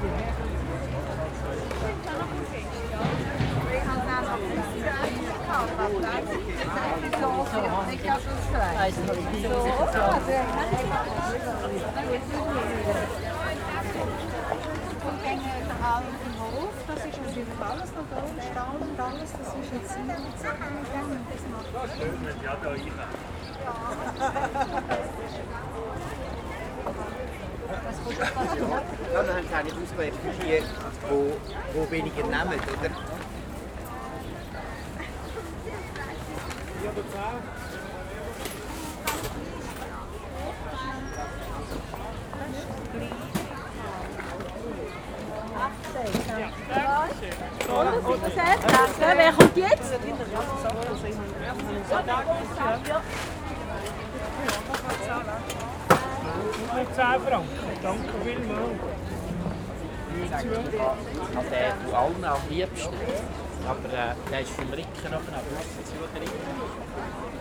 Das ist natürlich alles noch da, Stahl und alles, das ist jetzt nicht so gegangen. Das schön, wenn die auch da rein. Ja, dann haben sie eigentlich ausgewählt für die, die weniger nehmen, oder? Danke. Wer kommt jetzt? 10 Franken, danke vielmals. Also der du allen am liebsten. Aber der ist vom Ricken noch, aber was ist der Ricken?